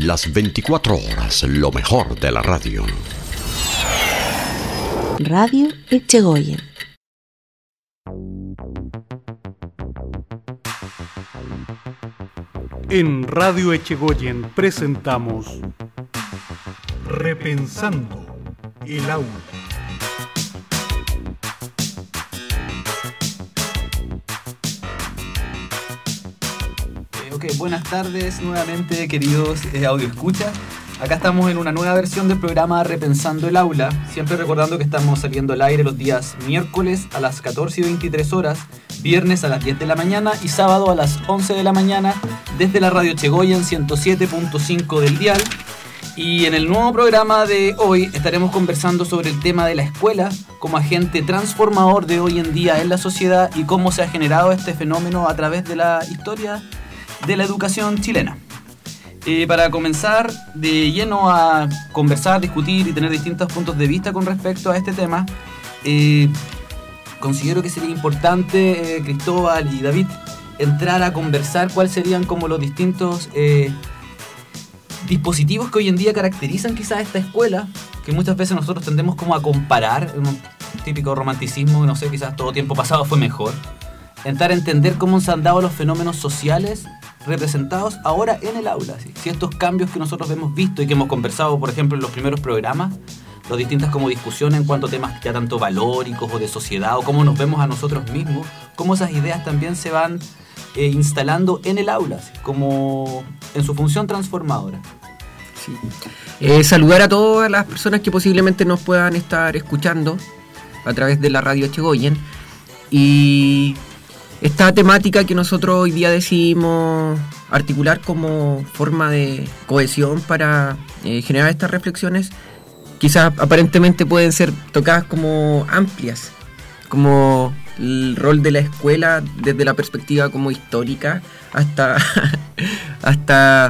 las 24 horas, lo mejor de la radio. Radio Echegoyen. En Radio Echegoyen presentamos Repensando el Aula. Buenas tardes nuevamente, queridos audioescuchas. Acá estamos en una nueva versión del programa Repensando el Aula, siempre recordando que estamos saliendo al aire los días miércoles a las 14:23 horas, viernes a las 10 de la mañana y sábado a las 11 de la mañana desde la Radio Echegoyen 107.5 del dial. Y en el nuevo programa de hoy estaremos conversando sobre el tema de la escuela como agente transformador de hoy en día en la sociedad y cómo se ha generado este fenómeno a través de la historia de la educación chilena. Para comenzar de lleno a conversar, discutir y tener distintos puntos de vista con respecto a este tema, considero que sería importante, Cristóbal y David, entrar a conversar cuáles serían como los distintos dispositivos que hoy en día caracterizan quizás esta escuela, que muchas veces nosotros tendemos como a comparar, un típico romanticismo, no sé, quizás todo tiempo pasado fue mejor. Entrar a entender cómo se han dado los fenómenos sociales representados ahora en el aula. Si estos cambios que nosotros hemos visto y que hemos conversado, por ejemplo, en los primeros programas, las distintas como discusiones en cuanto a temas ya tanto valóricos o de sociedad o cómo nos vemos a nosotros mismos, cómo esas ideas también se van instalando en el aula, como en su función transformadora. Sí. Saludar a todas las personas que posiblemente nos puedan estar escuchando a través de la Radio Echegoyen y esta temática que nosotros hoy día decidimos articular como forma de cohesión para generar estas reflexiones, quizás aparentemente pueden ser tocadas como amplias, como el rol de la escuela desde la perspectiva como histórica hasta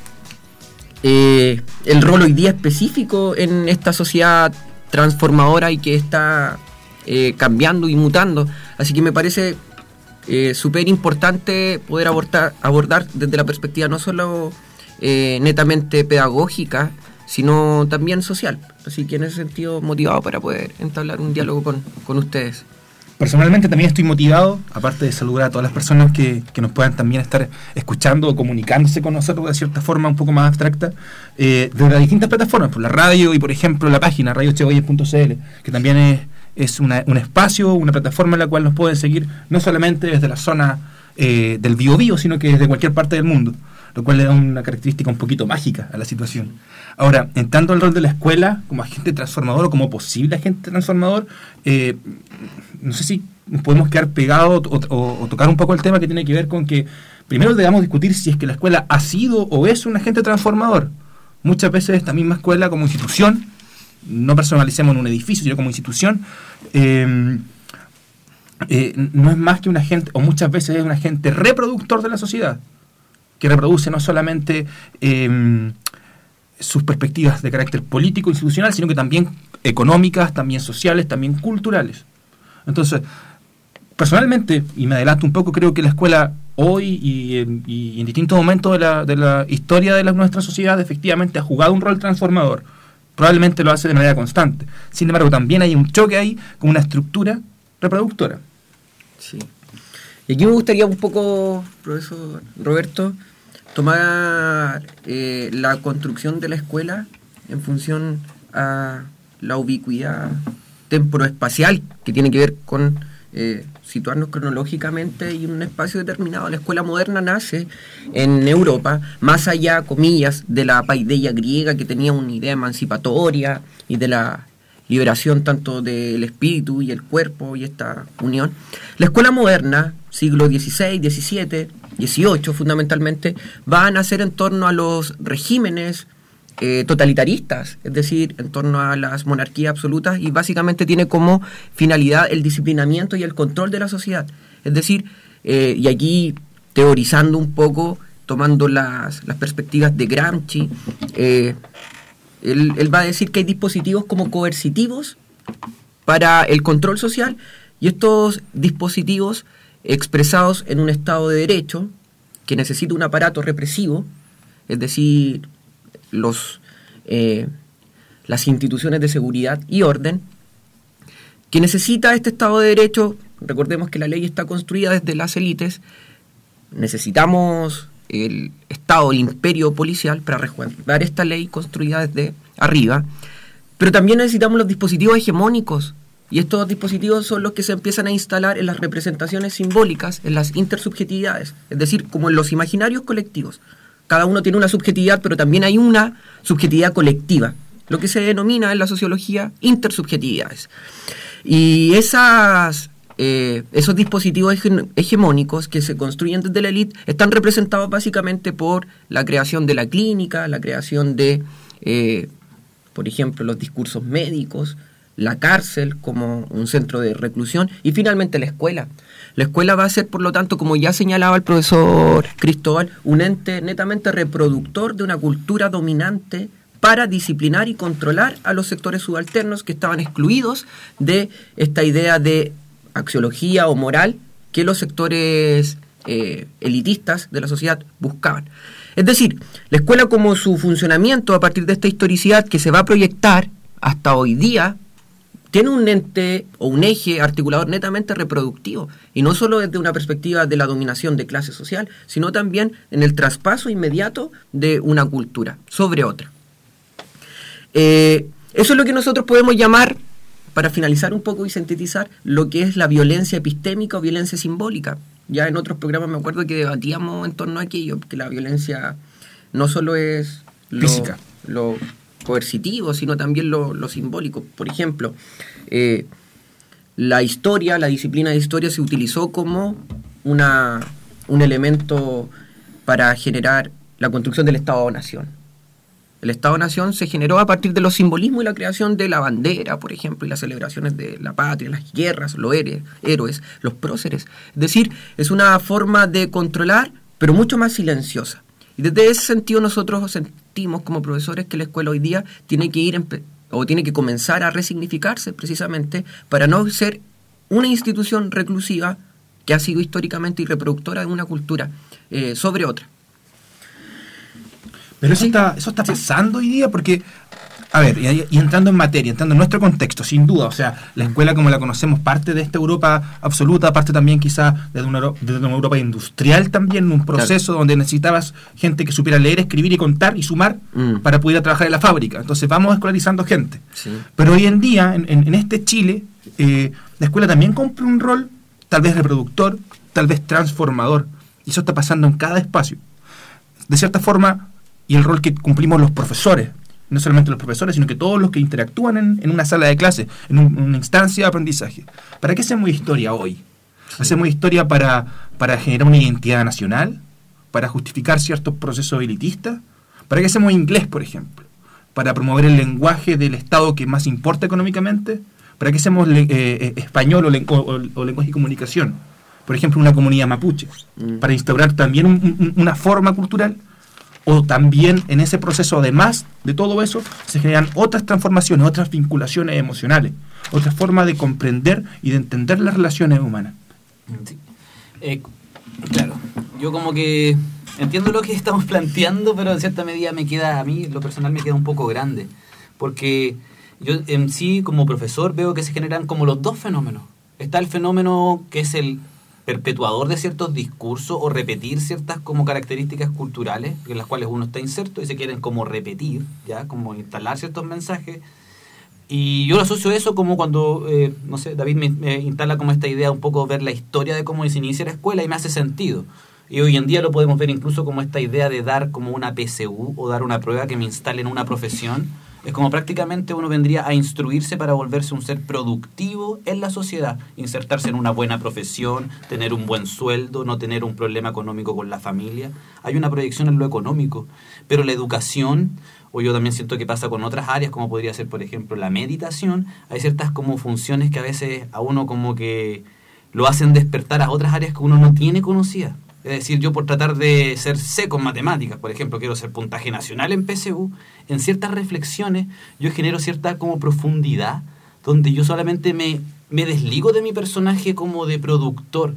el rol hoy día específico en esta sociedad transformadora y que está cambiando y mutando. Así que me parece súper importante poder abordar desde la perspectiva no solo netamente pedagógica, sino también social. Así que en ese sentido motivado para poder entablar un diálogo con ustedes. Personalmente también estoy motivado, aparte de saludar a todas las personas que nos puedan también estar escuchando o comunicándose con nosotros de cierta forma un poco más abstracta, desde las distintas plataformas, por la radio y por ejemplo la página radioechegoyen.cl, que también es un espacio, una plataforma en la cual nos pueden seguir no solamente desde la zona del Biobío, sino que desde cualquier parte del mundo, lo cual le da una característica un poquito mágica a la situación. Ahora, entrando al rol de la escuela como agente transformador o como posible agente transformador, no sé si nos podemos quedar pegados o tocar un poco el tema que tiene que ver con que primero debamos discutir si es que la escuela ha sido o es un agente transformador. Muchas veces esta misma escuela como institución, no personalicemos en un edificio, sino como institución, no es más que un agente, o muchas veces es un agente reproductor de la sociedad, que reproduce no solamente sus perspectivas de carácter político, institucional, sino que también económicas, también sociales, también culturales. Entonces, personalmente, y me adelanto un poco, creo que la escuela hoy y en distintos momentos de la historia de nuestra sociedad efectivamente ha jugado un rol transformador. Probablemente lo hace de manera constante. Sin embargo, también hay un choque ahí con una estructura reproductora. Sí. Y aquí me gustaría un poco, profesor Roberto, tomar la construcción de la escuela en función a la ubicuidad temporoespacial que tiene que ver con situarnos cronológicamente y en un espacio determinado. La escuela moderna nace en Europa, más allá, comillas, de la paideia griega que tenía una idea emancipatoria y de la liberación tanto del espíritu y el cuerpo y esta unión. La escuela moderna, siglo XVI, XVII, XVIII fundamentalmente, va a nacer en torno a los regímenes totalitaristas, es decir, en torno a las monarquías absolutas, y básicamente tiene como finalidad el disciplinamiento y el control de la sociedad. Es decir, y aquí teorizando un poco, tomando las perspectivas de Gramsci, él va a decir que hay dispositivos como coercitivos para el control social, y estos dispositivos expresados en un Estado de Derecho que necesita un aparato represivo, es decir, las instituciones de seguridad y orden, que necesita este Estado de Derecho. Recordemos que la ley está construida desde las élites. Necesitamos el Estado, el imperio policial para resguardar esta ley construida desde arriba, pero también necesitamos los dispositivos hegemónicos, y estos dispositivos son los que se empiezan a instalar en las representaciones simbólicas, en las intersubjetividades, es decir, como en los imaginarios colectivos. Cada uno tiene una subjetividad, pero también hay una subjetividad colectiva, lo que se denomina en la sociología intersubjetividades. Y esos dispositivos hegemónicos que se construyen desde la élite están representados básicamente por la creación de la clínica, la creación de, por ejemplo, los discursos médicos, la cárcel como un centro de reclusión y finalmente la escuela. La escuela va a ser, por lo tanto, como ya señalaba el profesor Cristóbal, un ente netamente reproductor de una cultura dominante para disciplinar y controlar a los sectores subalternos que estaban excluidos de esta idea de axiología o moral que los sectores elitistas de la sociedad buscaban. Es decir, la escuela como su funcionamiento a partir de esta historicidad que se va a proyectar hasta hoy día, tiene un ente o un eje articulador netamente reproductivo, y no solo desde una perspectiva de la dominación de clase social, sino también en el traspaso inmediato de una cultura sobre otra. Eso es lo que nosotros podemos llamar, para finalizar un poco y sintetizar, lo que es la violencia epistémica o violencia simbólica. Ya en otros programas me acuerdo que debatíamos en torno a aquello, que la violencia no solo es física, lo coercitivo, sino también lo simbólico. Por ejemplo, la disciplina de historia se utilizó como un elemento para generar la construcción del Estado-Nación. El Estado-Nación se generó a partir de los simbolismos y la creación de la bandera, por ejemplo, y las celebraciones de la patria, las guerras, los héroes, los próceres. Es decir, es una forma de controlar, pero mucho más silenciosa. Y desde ese sentido nosotros sentimos como profesores que la escuela hoy día tiene que comenzar a resignificarse precisamente para no ser una institución reclusiva que ha sido históricamente y reproductora de una cultura sobre otra. Pero eso está pasando hoy día porque, a ver, y entrando en materia, entrando en nuestro contexto, sin duda, o sea, la escuela como la conocemos parte de esta Europa absoluta, parte también quizá de una Europa industrial también, un proceso donde necesitabas gente que supiera leer, escribir y contar y sumar para poder trabajar en la fábrica. Entonces vamos escolarizando gente. Sí. Pero hoy en día, en este Chile, la escuela también cumple un rol tal vez reproductor, tal vez transformador, y eso está pasando en cada espacio. De cierta forma, y el rol que cumplimos los profesores, no solamente los profesores, sino que todos los que interactúan en una sala de clase, en una instancia de aprendizaje. ¿Para qué hacemos historia hoy? Sí. ¿Hacemos historia para generar una identidad nacional? ¿Para justificar ciertos procesos elitistas? ¿Para qué hacemos inglés, por ejemplo? ¿Para promover el lenguaje del Estado que más importa económicamente? ¿Para qué hacemos español o lenguaje y comunicación? Por ejemplo, una comunidad mapuche. ¿Para instaurar también una forma cultural? O también en ese proceso, además de todo eso, se generan otras transformaciones, otras vinculaciones emocionales, otra forma de comprender y de entender las relaciones humanas. Sí. Claro, yo como que entiendo lo que estamos planteando, pero en cierta medida a mí, lo personal, me queda un poco grande. Porque yo en sí, como profesor, veo que se generan como los dos fenómenos. Está el fenómeno que es el perpetuador de ciertos discursos o repetir ciertas como características culturales en las cuales uno está inserto y se quieren como repetir, ya como instalar ciertos mensajes. Y yo lo asocio a eso como cuando, no sé, David me instala como esta idea un poco ver la historia de cómo se inicia la escuela y me hace sentido. Y hoy en día lo podemos ver incluso como esta idea de dar como una PSU o dar una prueba que me instale en una profesión. Es como prácticamente uno vendría a instruirse para volverse un ser productivo en la sociedad, insertarse en una buena profesión, tener un buen sueldo, no tener un problema económico con la familia. Hay una proyección en lo económico, pero la educación, o yo también siento que pasa con otras áreas, como podría ser, por ejemplo, la meditación, hay ciertas como funciones que a veces a uno como que lo hacen despertar a otras áreas que uno no tiene conocidas. Es decir, yo por tratar de ser seco en matemáticas, por ejemplo, quiero ser puntaje nacional en PSU, en ciertas reflexiones yo genero cierta como profundidad, donde yo solamente me desligo de mi personaje como de productor,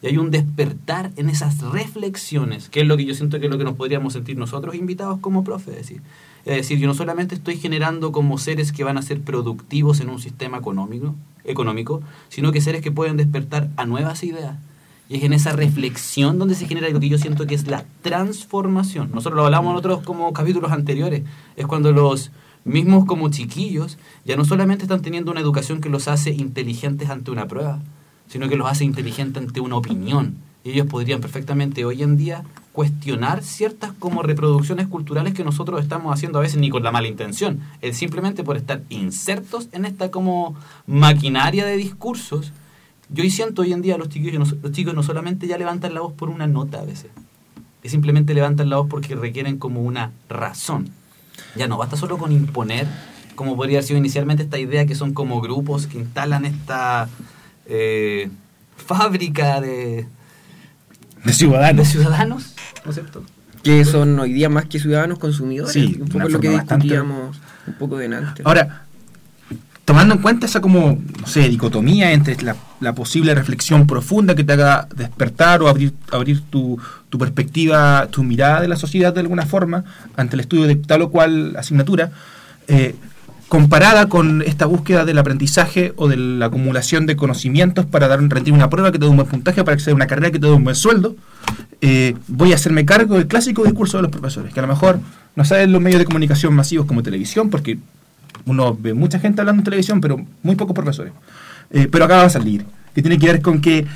Y hay un despertar en esas reflexiones, que es lo que yo siento que es lo que nos podríamos sentir nosotros invitados como profes. Es decir, yo no solamente estoy generando como seres que van a ser productivos en un sistema económico, sino que seres que pueden despertar a nuevas ideas. Y es en esa reflexión donde se genera lo que yo siento que es la transformación. Nosotros lo hablamos en otros como capítulos anteriores. Es cuando los mismos como chiquillos ya no solamente están teniendo una educación que los hace inteligentes ante una prueba, sino que los hace inteligentes ante una opinión. Y ellos podrían perfectamente hoy en día cuestionar ciertas como reproducciones culturales que nosotros estamos haciendo a veces ni con la mala intención. Es simplemente por estar insertos en esta como maquinaria de discursos. Yo siento hoy en día los chicos no solamente ya levantan la voz por una nota a veces, que simplemente levantan la voz porque requieren como una razón. Ya no basta solo con imponer, como podría haber sido inicialmente esta idea que son como grupos que instalan esta fábrica de ciudadanos, ¿no es cierto? Que son hoy día más que ciudadanos consumidores. Sí, un poco lo que discutíamos un poco delante. Ahora, tomando en cuenta esa como, no sé, dicotomía entre la posible reflexión profunda que te haga despertar o abrir tu perspectiva, tu mirada de la sociedad de alguna forma, ante el estudio de tal o cual asignatura, comparada con esta búsqueda del aprendizaje o de la acumulación de conocimientos para rendir una prueba que te dé un buen puntaje, para acceder a una carrera que te dé un buen sueldo, voy a hacerme cargo del clásico discurso de los profesores, que a lo mejor no saben los medios de comunicación masivos como televisión, porque uno ve mucha gente hablando en televisión, pero muy pocos profesores. Pero acá va a salir, que tiene que ver con que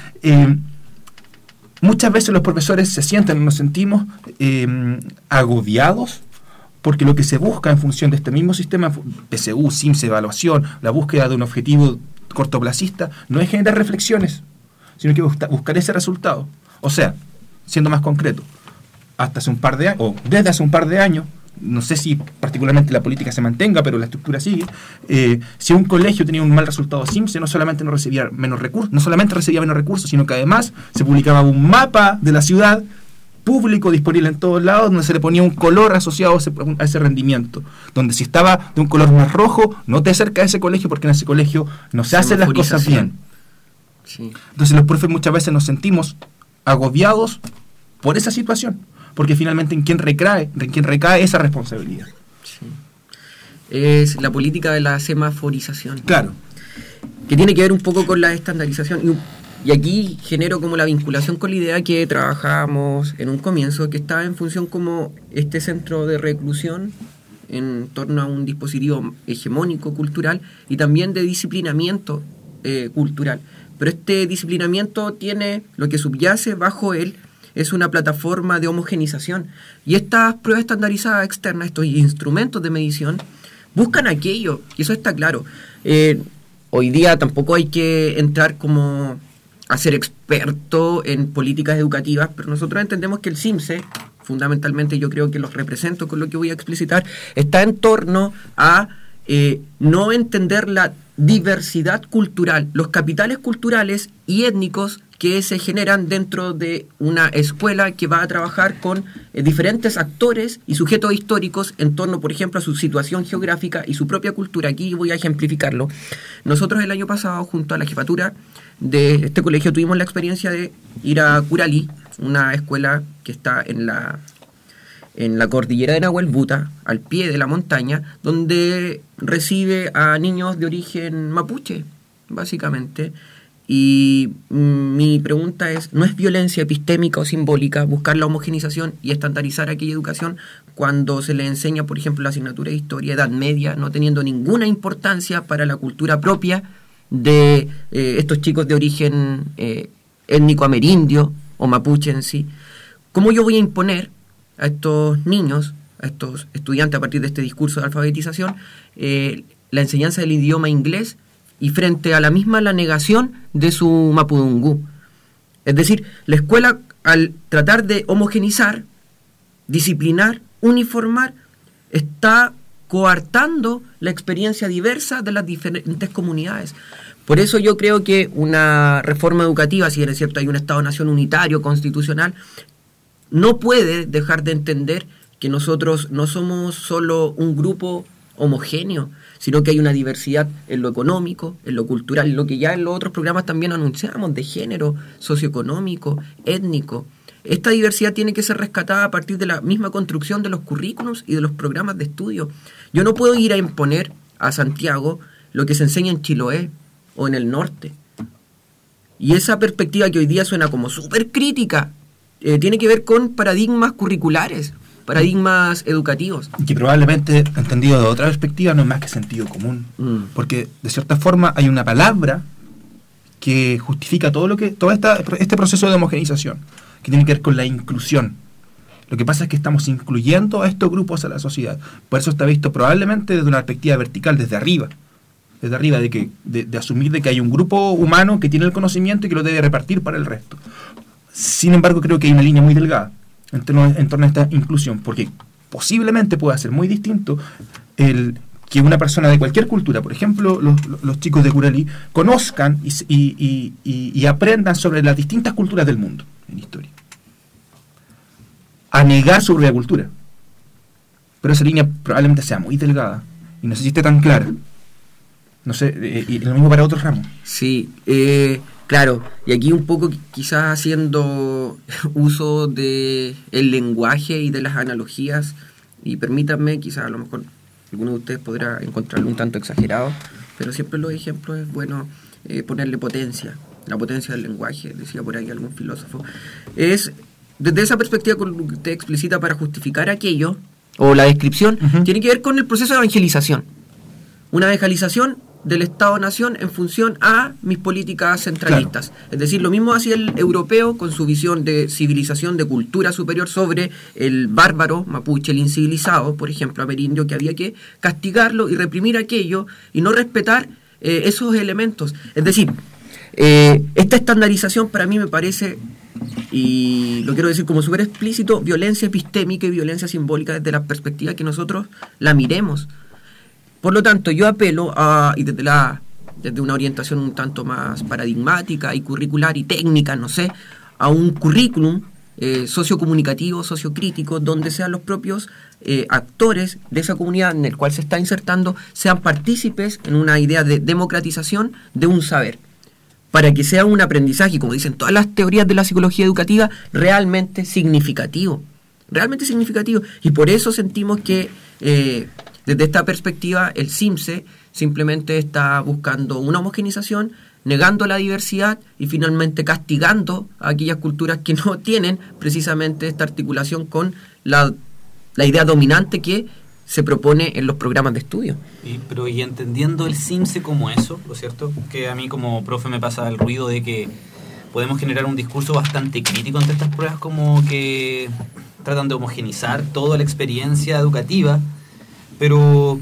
muchas veces los profesores se sienten, nos sentimos agobiados, porque lo que se busca en función de este mismo sistema, PSU, SIMS, evaluación, la búsqueda de un objetivo cortoplacista, no es generar reflexiones, sino que buscar ese resultado. O sea, siendo más concreto, desde hace un par de años, no sé si particularmente la política se mantenga, pero la estructura sigue, si un colegio tenía un mal resultado SIMSE, no solamente recibía menos recursos, sino que además se publicaba un mapa de la ciudad público disponible en todos lados, donde se le ponía un color asociado a ese rendimiento, donde si estaba de un color más rojo, no te acercas a ese colegio, porque en ese colegio no se hacen las cosas bien. Sí. Entonces los profes muchas veces nos sentimos agobiados por esa situación, porque finalmente en quién recae esa responsabilidad. Sí. Es la política de la semaforización. Claro. Que tiene que ver un poco con la estandarización. Y aquí genero como la vinculación con la idea que trabajábamos en un comienzo, que estaba en función como este centro de reclusión en torno a un dispositivo hegemónico cultural y también de disciplinamiento cultural. Pero este disciplinamiento tiene lo que subyace bajo él, es una plataforma de homogenización. Y estas pruebas estandarizadas externas, estos instrumentos de medición, buscan aquello, y eso está claro. Hoy día tampoco hay que entrar como a ser experto en políticas educativas, pero nosotros entendemos que el SIMSE, fundamentalmente yo creo que los represento con lo que voy a explicitar, está en torno a no entender la diversidad cultural, los capitales culturales y étnicos que se generan dentro de una escuela que va a trabajar con diferentes actores y sujetos históricos en torno, por ejemplo, a su situación geográfica y su propia cultura. Aquí voy a ejemplificarlo. Nosotros el año pasado, junto a la jefatura de este colegio, tuvimos la experiencia de ir a Curalí, una escuela que está en la cordillera de Nahuelbuta, al pie de la montaña, donde recibe a niños de origen mapuche, básicamente. Y mi pregunta es, ¿no es violencia epistémica o simbólica buscar la homogenización y estandarizar aquella educación cuando se le enseña, por ejemplo, la asignatura de Historia, Edad Media, no teniendo ninguna importancia para la cultura propia de estos chicos de origen étnico amerindio o mapuche en sí? ¿Cómo yo voy a imponer a estos niños, a estos estudiantes a partir de este discurso de alfabetización, la enseñanza del idioma inglés y frente a la misma la negación de su mapudungú? Es decir, la escuela, al tratar de homogenizar, disciplinar, uniformar, está coartando la experiencia diversa de las diferentes comunidades. Por eso yo creo que una reforma educativa, si bien es cierto hay un Estado-Nación unitario, constitucional, no puede dejar de entender que nosotros no somos solo un grupo homogéneo, sino que hay una diversidad en lo económico, en lo cultural, en lo que ya en los otros programas también anunciamos, de género, socioeconómico, étnico. Esta diversidad tiene que ser rescatada a partir de la misma construcción de los currículos y de los programas de estudio. Yo no puedo ir a imponer a Santiago lo que se enseña en Chiloé o en el norte. Y esa perspectiva que hoy día suena como súper crítica, tiene que ver con paradigmas curriculares, paradigmas educativos. Que probablemente, entendido de otra perspectiva, no es más que sentido común. Porque, de cierta forma, hay una palabra que justifica todo este proceso de homogenización, que tiene que ver con la inclusión. Lo que pasa es que estamos incluyendo a estos grupos a la sociedad. Por eso está visto probablemente desde una perspectiva vertical, desde arriba, de asumir de que hay un grupo humano que tiene el conocimiento y que lo debe repartir para el resto. Sin embargo, creo que hay una línea muy delgada en torno a esta inclusión, porque posiblemente pueda ser muy distinto el que una persona de cualquier cultura, por ejemplo los chicos de Curalí, conozcan y aprendan sobre las distintas culturas del mundo en historia, a negar su propia cultura. Pero esa línea probablemente sea muy delgada y no sé si esté tan clara. No sé, y lo mismo para otros ramos. Sí, claro, y aquí un poco quizás haciendo uso de el lenguaje y de las analogías, y permítanme, quizás a lo mejor alguno de ustedes podrá encontrarlo un tanto exagerado, pero siempre los ejemplos es bueno ponerle potencia, la potencia del lenguaje, decía por ahí algún filósofo. Es desde esa perspectiva con lo que usted explicita para justificar aquello, o la descripción, tiene que ver con el proceso de evangelización. Una evangelización del Estado-Nación en función a mis políticas centralistas. Claro. Es decir, lo mismo hacía el europeo con su visión de civilización, de cultura superior sobre el bárbaro mapuche, el incivilizado, por ejemplo, amerindio, que había que castigarlo y reprimir aquello y no respetar esos elementos. Es decir, esta estandarización para mí me parece, y lo quiero decir como súper explícito, violencia epistémica y violencia simbólica desde la perspectiva que nosotros la miremos. Por lo tanto, yo apelo y desde una orientación un tanto más paradigmática y curricular y técnica, no sé, a un currículum sociocomunicativo, sociocrítico, donde sean los propios actores de esa comunidad en el cual se está insertando, sean partícipes en una idea de democratización de un saber, para que sea un aprendizaje, como dicen todas las teorías de la psicología educativa, realmente significativo. Y por eso sentimos que desde esta perspectiva el CIMSE simplemente está buscando una homogenización, negando la diversidad y finalmente castigando a aquellas culturas que no tienen precisamente esta articulación con la idea dominante que se propone en los programas de estudio. Y entendiendo el CIMSE como eso, ¿lo cierto? Que a mí como profe me pasa el ruido de que podemos generar un discurso bastante crítico ante estas pruebas, como que tratan de homogenizar toda la experiencia educativa, pero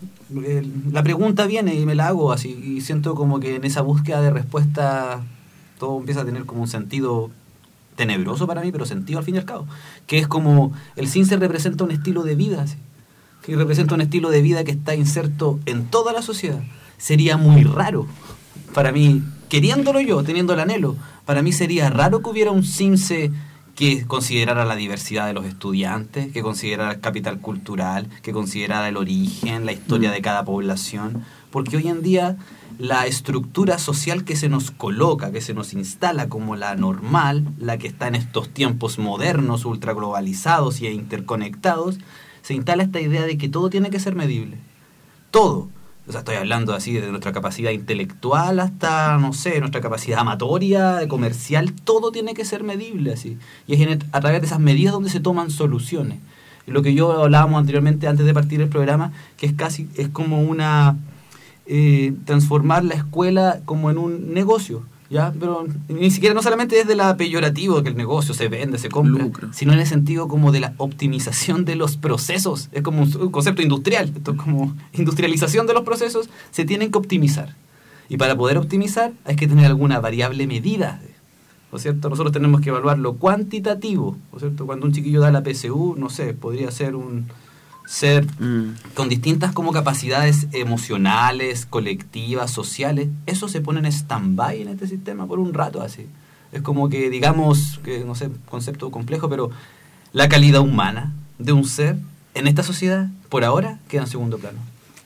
la pregunta viene y me la hago así, y siento como que en esa búsqueda de respuesta todo empieza a tener como un sentido tenebroso para mí, pero sentido al fin y al cabo, que es como el CIMSE representa un estilo de vida, así, que representa un estilo de vida que está inserto en toda la sociedad. Sería muy raro para mí, queriéndolo yo, teniendo el anhelo, para mí sería raro que hubiera un CIMSE que considerara la diversidad de los estudiantes, que considerara el capital cultural, que considerara el origen, la historia de cada población, porque hoy en día la estructura social que se nos coloca, que se nos instala como la normal, la que está en estos tiempos modernos, ultraglobalizados e interconectados, se instala esta idea de que todo tiene que ser medible. Todo. O sea, estoy hablando así de nuestra capacidad intelectual hasta, no sé, nuestra capacidad amatoria, comercial, todo tiene que ser medible así. Y es a través de esas medidas donde se toman soluciones. Lo que yo hablábamos anteriormente, antes de partir el programa, que es como una transformar la escuela como en un negocio, ¿ya? Pero ni siquiera, no solamente desde la peyorativo, que el negocio se vende, se compra, lucro, sino en el sentido como de la optimización de los procesos. Es como un concepto industrial, esto es como industrialización de los procesos, se tienen que optimizar. Y para poder optimizar hay que tener alguna variable medida, ¿no es cierto? Nosotros tenemos que evaluar lo cuantitativo, ¿no es cierto? Cuando un chiquillo da la PSU, no sé, podría ser un ser con distintas como capacidades emocionales, colectivas, sociales. Eso se pone en stand-by en este sistema por un rato así. Es como que, digamos, que no sé, concepto complejo, pero la calidad humana de un ser en esta sociedad, por ahora, queda en segundo plano.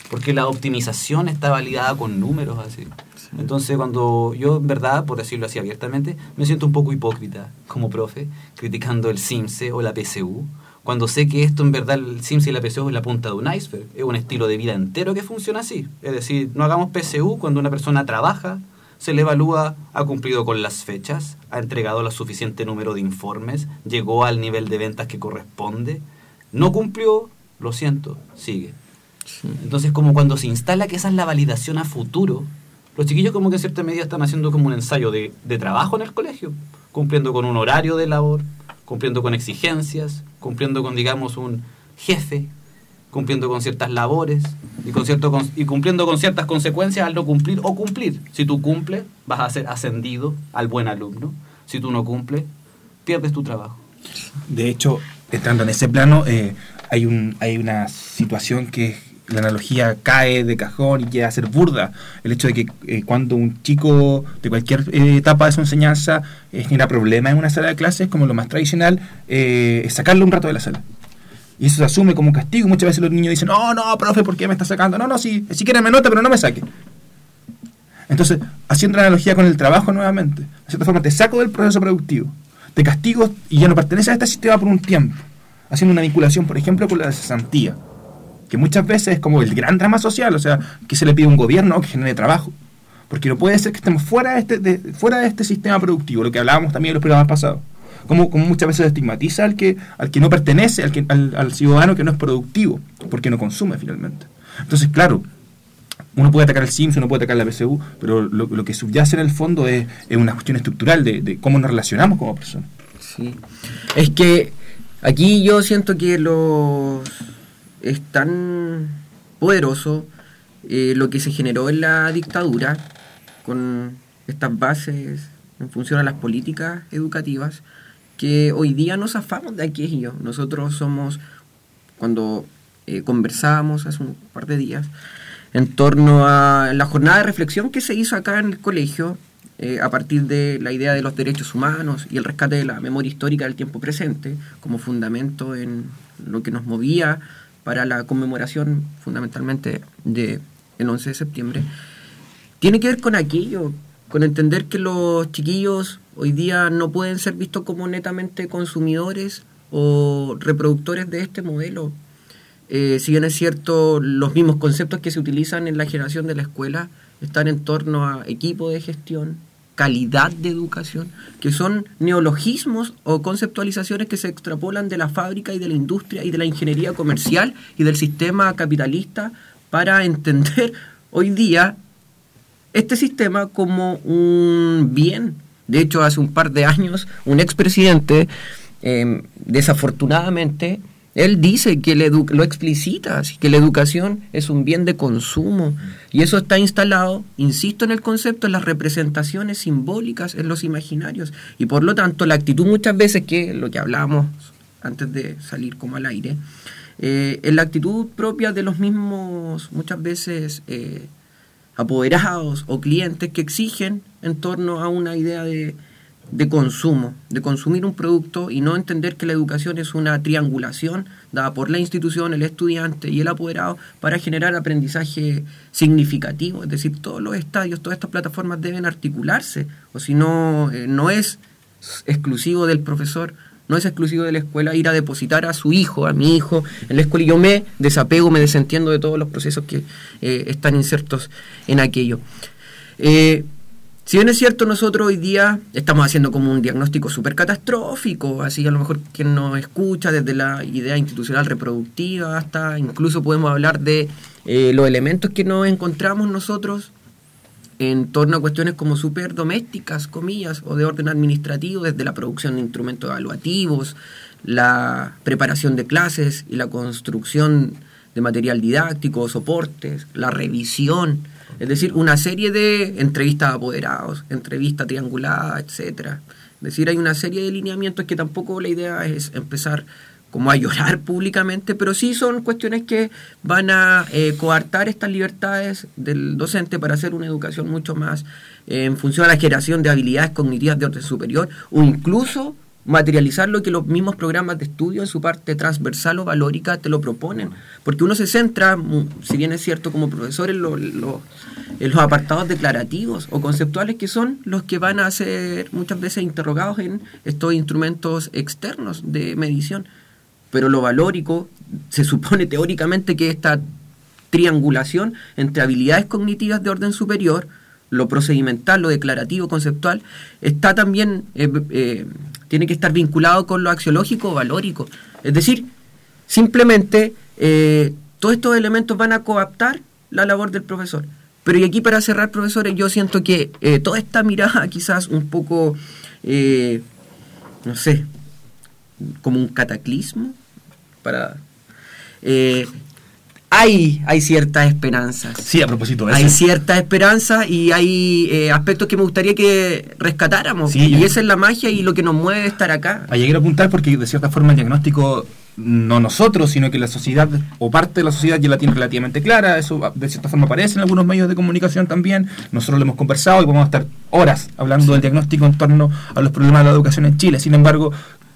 porque la optimización está validada con números así. Entonces, cuando yo, en verdad, por decirlo así abiertamente, me siento un poco hipócrita como profe, criticando el CIMSE o la PSU, cuando sé que esto, en verdad, el CIMSE y la PSU es la punta de un iceberg, es un estilo de vida entero que funciona así. Es decir, no hagamos PSU cuando una persona trabaja, se le evalúa, ha cumplido con las fechas, ha entregado lo suficiente número de informes, llegó al nivel de ventas que corresponde, no cumplió, lo siento, sigue. Sí. Entonces, como cuando se instala que esa es la validación a futuro, los chiquillos como que en cierta medida están haciendo como un ensayo de trabajo en el colegio, cumpliendo con un horario de labor, cumpliendo con exigencias, cumpliendo con, digamos, un jefe, cumpliendo con ciertas labores y cumpliendo con ciertas consecuencias al no cumplir o cumplir. Si tú cumples, vas a ser ascendido al buen alumno. Si tú no cumples, pierdes tu trabajo. De hecho, entrando en ese plano, hay una situación que la analogía cae de cajón y llega a ser burda. El hecho de que cuando un chico de cualquier etapa de su enseñanza genera problemas en una sala de clases, como lo más tradicional, es sacarlo un rato de la sala. Y eso se asume como un castigo. Muchas veces los niños dicen, no, profe, ¿por qué me está sacando? No, si quiere me nota, pero no me saque. Entonces, haciendo la analogía con el trabajo nuevamente, de cierta forma te saco del proceso productivo, te castigo y ya no perteneces a este sistema por un tiempo, haciendo una vinculación, por ejemplo, con la cesantía, que muchas veces es como el gran drama social, o sea, que se le pide a un gobierno que genere trabajo, porque no puede ser que estemos fuera de este sistema productivo, lo que hablábamos también en los programas pasados, como muchas veces se estigmatiza al que no pertenece, al ciudadano que no es productivo, porque no consume finalmente. Entonces, claro, uno puede atacar el CIMS, uno puede atacar la PSU, pero lo que subyace en el fondo es una cuestión estructural de cómo nos relacionamos como personas. Sí, es que aquí yo siento que es tan poderoso lo que se generó en la dictadura con estas bases en función a las políticas educativas, que hoy día nos zafamos de aquello. Nosotros somos, cuando conversábamos hace un par de días en torno a la jornada de reflexión que se hizo acá en el colegio, a partir de la idea de los derechos humanos y el rescate de la memoria histórica del tiempo presente como fundamento en lo que nos movía para la conmemoración fundamentalmente del 11 de septiembre, tiene que ver con aquello, con entender que los chiquillos hoy día no pueden ser vistos como netamente consumidores o reproductores de este modelo. Si bien es cierto, los mismos conceptos que se utilizan en la generación de la escuela están en torno a equipo de gestión, calidad de educación, que son neologismos o conceptualizaciones que se extrapolan de la fábrica y de la industria y de la ingeniería comercial y del sistema capitalista para entender hoy día este sistema como un bien. De hecho, hace un par de años, un expresidente, desafortunadamente, él dice que lo explicita, así que la educación es un bien de consumo. Y eso está instalado, insisto en el concepto, en las representaciones simbólicas, en los imaginarios. Y por lo tanto, la actitud muchas veces, que lo que hablábamos antes de salir como al aire, es la actitud propia de los mismos, muchas veces, apoderados o clientes que exigen en torno a una idea de consumo, de consumir un producto y no entender que la educación es una triangulación dada por la institución, el estudiante y el apoderado para generar aprendizaje significativo. Es decir, todos los estadios, todas estas plataformas deben articularse, o si no, no es exclusivo del profesor, no es exclusivo de la escuela ir a depositar a su hijo, a mi hijo en la escuela, y yo me desapego, me desentiendo de todos los procesos que están insertos en aquello. Si bien es cierto, nosotros hoy día estamos haciendo como un diagnóstico súper catastrófico, así a lo mejor quien nos escucha desde la idea institucional reproductiva hasta incluso podemos hablar de los elementos que nos encontramos nosotros en torno a cuestiones como súper domésticas, comillas, o de orden administrativo, desde la producción de instrumentos evaluativos, la preparación de clases y la construcción de material didáctico, soportes, la revisión. Es decir, una serie de entrevistas a apoderados, entrevistas trianguladas, etcétera. Es decir, hay una serie de lineamientos que tampoco la idea es empezar como a llorar públicamente, pero sí son cuestiones que van a coartar estas libertades del docente para hacer una educación mucho más en función a la generación de habilidades cognitivas de orden superior, o incluso materializar lo que los mismos programas de estudio en su parte transversal o valórica te lo proponen. Porque uno se centra, si bien es cierto como profesor, en los apartados declarativos o conceptuales, que son los que van a ser muchas veces interrogados en estos instrumentos externos de medición. Pero lo valórico, se supone teóricamente que esta triangulación entre habilidades cognitivas de orden superior, lo procedimental, lo declarativo, conceptual, está también, tiene que estar vinculado con lo axiológico o valórico. Es decir, simplemente todos estos elementos van a coaptar la labor del profesor. Pero y aquí para cerrar, profesores, yo siento que toda esta mirada quizás un poco, no sé, como un cataclismo, hay ciertas esperanzas. Sí, a propósito de eso. Hay ciertas esperanzas y hay aspectos que me gustaría que rescatáramos. Sí, y esa es la magia y lo que nos mueve estar acá. Ahí quiero apuntar porque de cierta forma el diagnóstico, no nosotros, sino que la sociedad o parte de la sociedad ya la tiene relativamente clara. Eso de cierta forma aparece en algunos medios de comunicación también. Nosotros lo hemos conversado y vamos a estar horas hablando del diagnóstico en torno a los problemas de la educación en Chile. Sin embargo,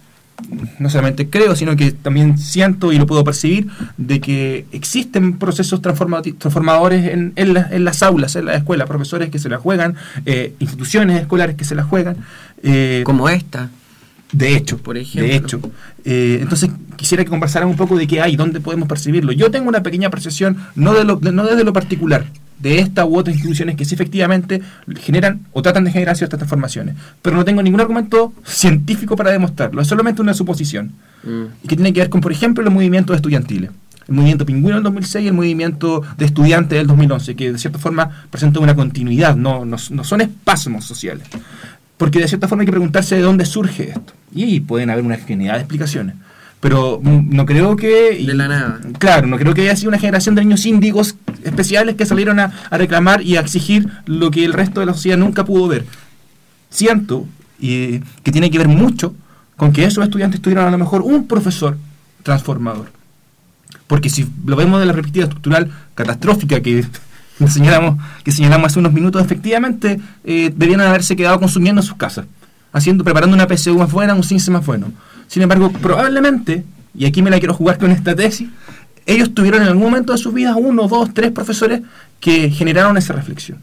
no solamente creo, sino que también siento y lo puedo percibir de que existen procesos transformadores en las aulas, en las escuelas, profesores que se la juegan, instituciones escolares que se la juegan. Como esta. De hecho, por ejemplo. De hecho. Entonces quisiera que conversaran un poco de qué hay, dónde podemos percibirlo. Yo tengo una pequeña percepción, no desde lo particular, de esta u otras instituciones que sí efectivamente generan o tratan de generar ciertas transformaciones, pero no tengo ningún argumento científico para demostrarlo, es solamente una suposición, y que tiene que ver con, por ejemplo, los movimientos estudiantiles, el movimiento Pingüino del 2006 y el movimiento de estudiantes del 2011, que de cierta forma presentan una continuidad, no son espasmos sociales, porque de cierta forma hay que preguntarse de dónde surge esto, y pueden haber una infinidad de explicaciones. Pero no creo que... De la nada. Claro, no creo que haya sido una generación de niños índigos especiales que salieron a reclamar y a exigir lo que el resto de la sociedad nunca pudo ver. Siento que tiene que ver mucho con que esos estudiantes tuvieron a lo mejor un profesor transformador. Porque si lo vemos de la perspectiva estructural catastrófica que señalamos hace unos minutos, efectivamente debían haberse quedado consumiendo en sus casas, preparando una PSU más buena, un CINCE más bueno. Sin embargo, probablemente, y aquí me la quiero jugar con esta tesis, ellos tuvieron en algún momento de sus vidas 1, 2, 3 profesores que generaron esa reflexión.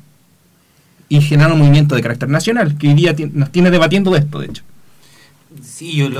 Y generaron un movimiento de carácter nacional, que hoy día nos tiene debatiendo de esto, de hecho. Sí, yo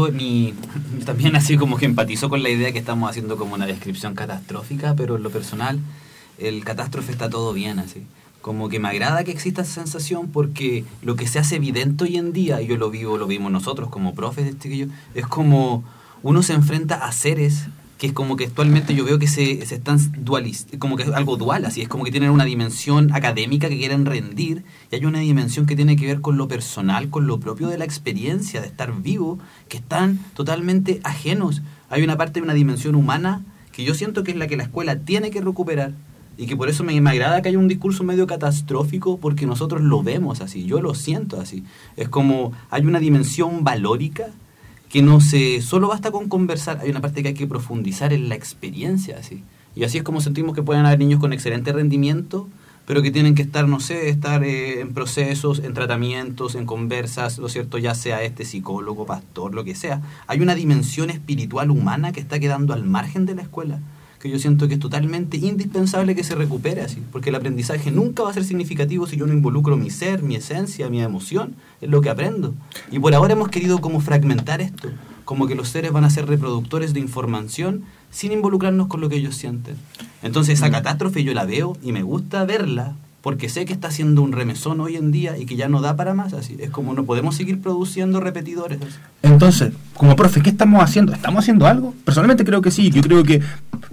también así como que empatizo con la idea que estamos haciendo como una descripción catastrófica, pero en lo personal, el catástrofe está todo bien, así. Como que me agrada que exista esa sensación porque lo que se hace evidente hoy en día, y yo lo vimos nosotros como profes, es como uno se enfrenta a seres que es como que actualmente yo veo que se están como que es algo dual, así es como que tienen una dimensión académica que quieren rendir y hay una dimensión que tiene que ver con lo personal, con lo propio de la experiencia de estar vivo, que están totalmente ajenos. Hay una parte de una dimensión humana que yo siento que es la que la escuela tiene que recuperar. Y que por eso me agrada que haya un discurso medio catastrófico, porque nosotros lo vemos así, yo lo siento así. Es como, hay una dimensión valórica que no se solo basta con conversar, hay una parte que hay que profundizar en la experiencia así. Y así es como sentimos que pueden haber niños con excelente rendimiento, pero que tienen que estar, no sé, en procesos, en tratamientos, en conversas, ¿lo cierto? Ya sea psicólogo, pastor, lo que sea. Hay una dimensión espiritual humana que está quedando al margen de la escuela, que yo siento que es totalmente indispensable que se recupere así, porque el aprendizaje nunca va a ser significativo si yo no involucro mi ser, mi esencia, mi emoción en lo que aprendo. Y por ahora hemos querido como fragmentar esto, como que los seres van a ser reproductores de información sin involucrarnos con lo que ellos sienten. Entonces esa catástrofe yo la veo y me gusta verla, porque sé que está haciendo un remesón hoy en día y que ya no da para más, así. Es como no podemos seguir produciendo repetidores. Así. Entonces, como profe, ¿qué estamos haciendo? ¿Estamos haciendo algo? Personalmente creo que sí. Yo creo que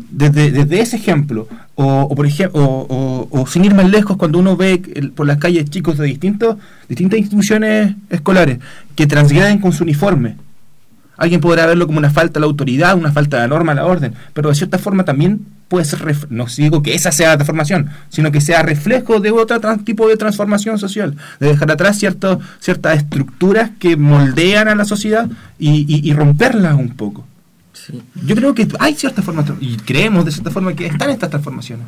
desde ese ejemplo, por ejemplo, o sin ir más lejos, cuando uno ve por las calles chicos de distintas instituciones escolares que transgreden con su uniforme, alguien podrá verlo como una falta a la autoridad, una falta de la norma, a la orden, pero de cierta forma también puede ser, no digo que esa sea la transformación, sino que sea reflejo de otro tipo de transformación social, de dejar atrás ciertas estructuras que moldean a la sociedad y romperlas un poco. Sí. Yo creo que hay ciertas formas, y creemos de cierta forma que están estas transformaciones.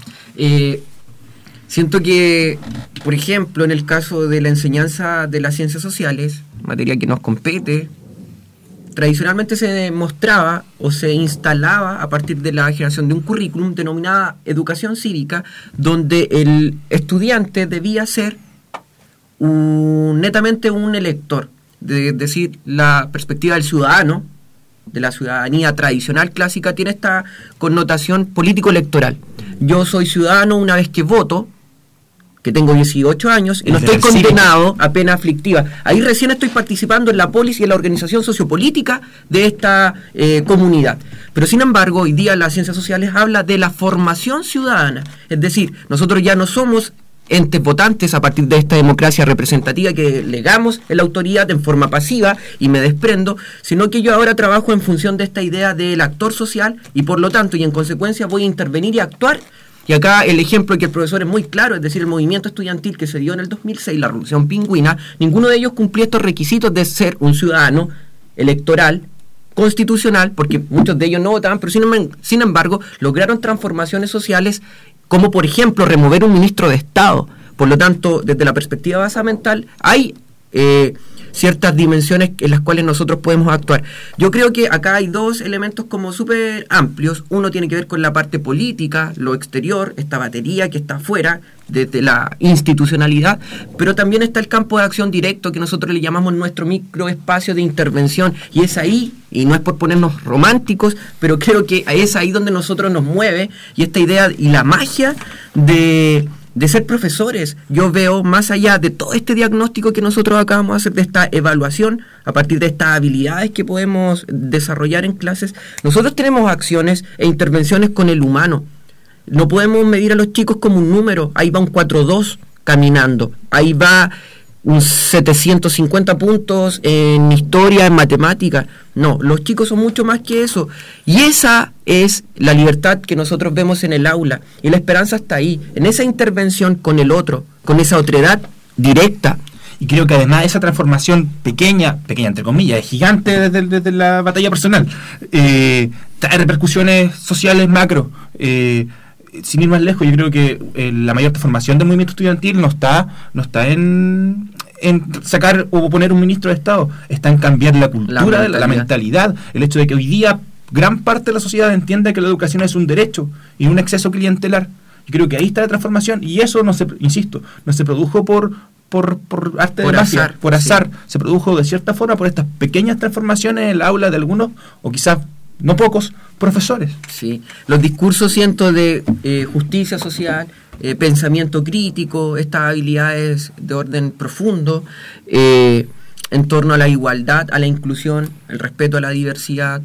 Siento que, por ejemplo, en el caso de la enseñanza de las ciencias sociales, materia que nos compete, tradicionalmente se demostraba o se instalaba a partir de la generación de un currículum denominada educación cívica, donde el estudiante debía ser netamente un elector, es decir, la perspectiva del ciudadano, de la ciudadanía tradicional clásica, tiene esta connotación político-electoral. Yo soy ciudadano una vez que voto, que tengo 18 años y no estoy condenado a pena aflictiva. Ahí recién estoy participando en la polis y en la organización sociopolítica de esta comunidad. Pero sin embargo, hoy día las ciencias sociales habla de la formación ciudadana. Es decir, nosotros ya no somos entes votantes a partir de esta democracia representativa que legamos en la autoridad en forma pasiva y me desprendo, sino que yo ahora trabajo en función de esta idea del actor social y por lo tanto y en consecuencia voy a intervenir y actuar. Y acá el ejemplo que el profesor es muy claro, es decir, el movimiento estudiantil que se dio en el 2006, la Revolución Pingüina, ninguno de ellos cumplía estos requisitos de ser un ciudadano electoral, constitucional, porque muchos de ellos no votaban, pero sin embargo lograron transformaciones sociales como por ejemplo remover un ministro de Estado. Por lo tanto, desde la perspectiva basamental hay ciertas dimensiones en las cuales nosotros podemos actuar. Yo creo que acá hay dos elementos como súper amplios. Uno tiene que ver con la parte política, lo exterior, esta batería que está afuera, desde la institucionalidad, pero también está el campo de acción directo que nosotros le llamamos nuestro microespacio de intervención, y es ahí, y no es por ponernos románticos, pero creo que es ahí donde nosotros nos mueve, y esta idea y la magia de ser profesores. Yo veo más allá de todo este diagnóstico que nosotros acabamos de hacer, de esta evaluación, a partir de estas habilidades que podemos desarrollar en clases, nosotros tenemos acciones e intervenciones con el humano. No podemos medir a los chicos como un número. Ahí va un 4-2 caminando, ahí va un 750 puntos en historia, en matemática. No, los chicos son mucho más que eso. Y esa es la libertad que nosotros vemos en el aula. Y la esperanza está ahí, en esa intervención con el otro, con esa otredad directa. Y creo que además esa transformación pequeña entre comillas, es gigante desde la batalla personal, trae repercusiones sociales macro. Sin ir más lejos, yo creo que la mayor transformación del movimiento estudiantil no está en sacar o poner un ministro de Estado, está en cambiar la cultura, la mentalidad, el hecho de que hoy día gran parte de la sociedad entienda que la educación es un derecho y un exceso clientelar. Yo creo que ahí está la transformación, y eso no se produjo por arte de magia, por azar, sí. Se produjo de cierta forma por estas pequeñas transformaciones en el aula de algunos, o quizás no pocos, profesores. Sí, los discursos, siento, de justicia social, pensamiento crítico, estas habilidades de orden profundo, en torno a la igualdad, a la inclusión, el respeto a la diversidad,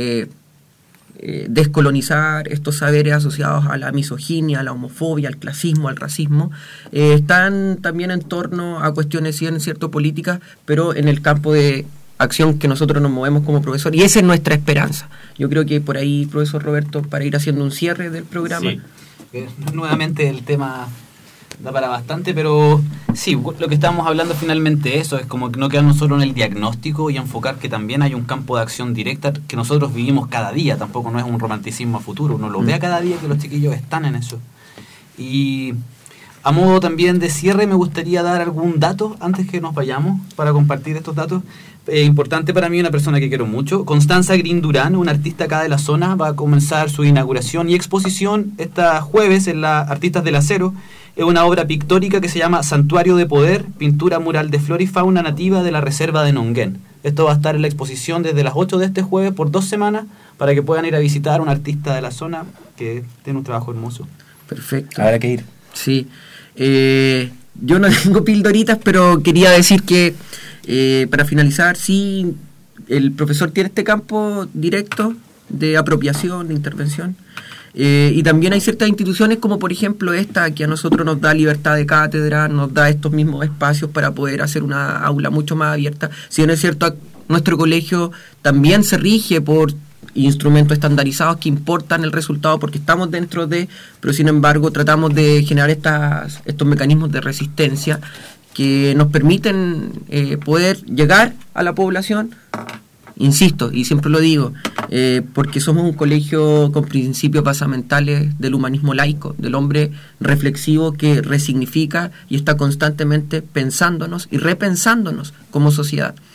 descolonizar estos saberes asociados a la misoginia, a la homofobia, al clasismo, al racismo, están también en torno a cuestiones, sí, en cierto, políticas, pero en el campo de acción que nosotros nos movemos como profesor, y esa es nuestra esperanza. Yo creo que por ahí, profesor Roberto, para ir haciendo un cierre del programa. Sí. Nuevamente el tema da para bastante, pero sí, lo que estamos hablando finalmente eso, es como que no quedarnos solo en el diagnóstico y enfocar que también hay un campo de acción directa que nosotros vivimos cada día, tampoco no es un romanticismo a futuro, uno lo ve cada día que los chiquillos están en eso. Y a modo también de cierre me gustaría dar algún dato antes que nos vayamos para compartir estos datos. Importante para mí, una persona que quiero mucho, Constanza Green Durán, una artista acá de la zona, va a comenzar su inauguración y exposición este jueves en la Artistas del Acero. Es una obra pictórica que se llama Santuario de Poder, pintura mural de flora y fauna nativa de la reserva de Nonguén. Esto va a estar en la exposición desde las 8 de este jueves por 2 semanas, para que puedan ir a visitar a un artista de la zona que tiene un trabajo hermoso. Perfecto. Habrá que ir. Sí. Yo no tengo pildoritas, pero quería decir que para finalizar, sí, el profesor tiene este campo directo de apropiación, de intervención, y también hay ciertas instituciones como por ejemplo esta, que a nosotros nos da libertad de cátedra, nos da estos mismos espacios para poder hacer una aula mucho más abierta. Si bien es cierto, nuestro colegio también se rige por instrumentos estandarizados que importan el resultado porque estamos dentro de, pero sin embargo tratamos de generar estos mecanismos de resistencia que nos permiten poder llegar a la población, insisto, y siempre lo digo, porque somos un colegio con principios basamentales del humanismo laico, del hombre reflexivo que resignifica y está constantemente pensándonos y repensándonos como sociedad.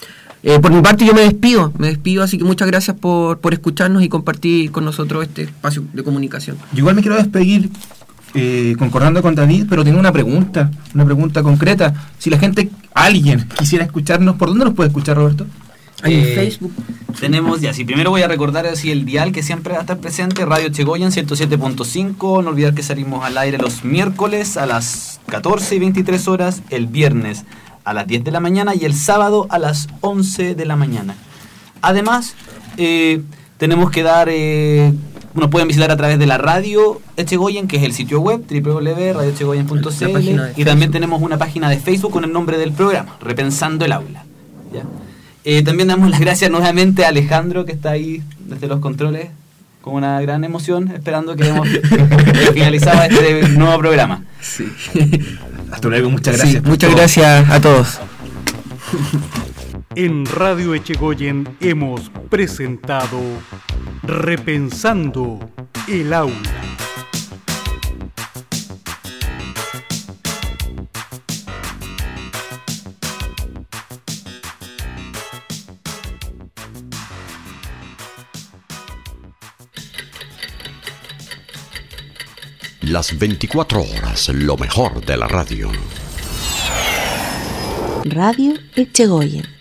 Por mi parte yo me despido, así que muchas gracias por escucharnos y compartir con nosotros este espacio de comunicación. Yo igual me quiero despedir concordando con David, pero tengo una pregunta concreta. Si la gente, alguien quisiera escucharnos, ¿por dónde nos puede escuchar, Roberto? En Facebook. Tenemos ya, primero voy a recordar así el dial que siempre va a estar presente, Radio Echegoyen 107.5, no olvidar que salimos al aire los miércoles a las 14 y 23 horas, el viernes a las 10 de la mañana y el sábado a las 11 de la mañana. Además, tenemos que dar, nos pueden visitar a través de la Radio Echegoyen, que es el sitio web, www.radioechegoyen.cl, y también tenemos una página de Facebook con el nombre del programa, Repensando el Aula. ¿Ya? También damos las gracias nuevamente a Alejandro, que está ahí desde los controles, con una gran emoción, esperando que hemos finalizado este nuevo programa. Sí. Hasta luego, muchas gracias. Sí, muchas gracias a todos. En Radio Echegoyen hemos presentado Repensando el Aula. Las 24 horas, lo mejor de la radio. Radio Echegoyen.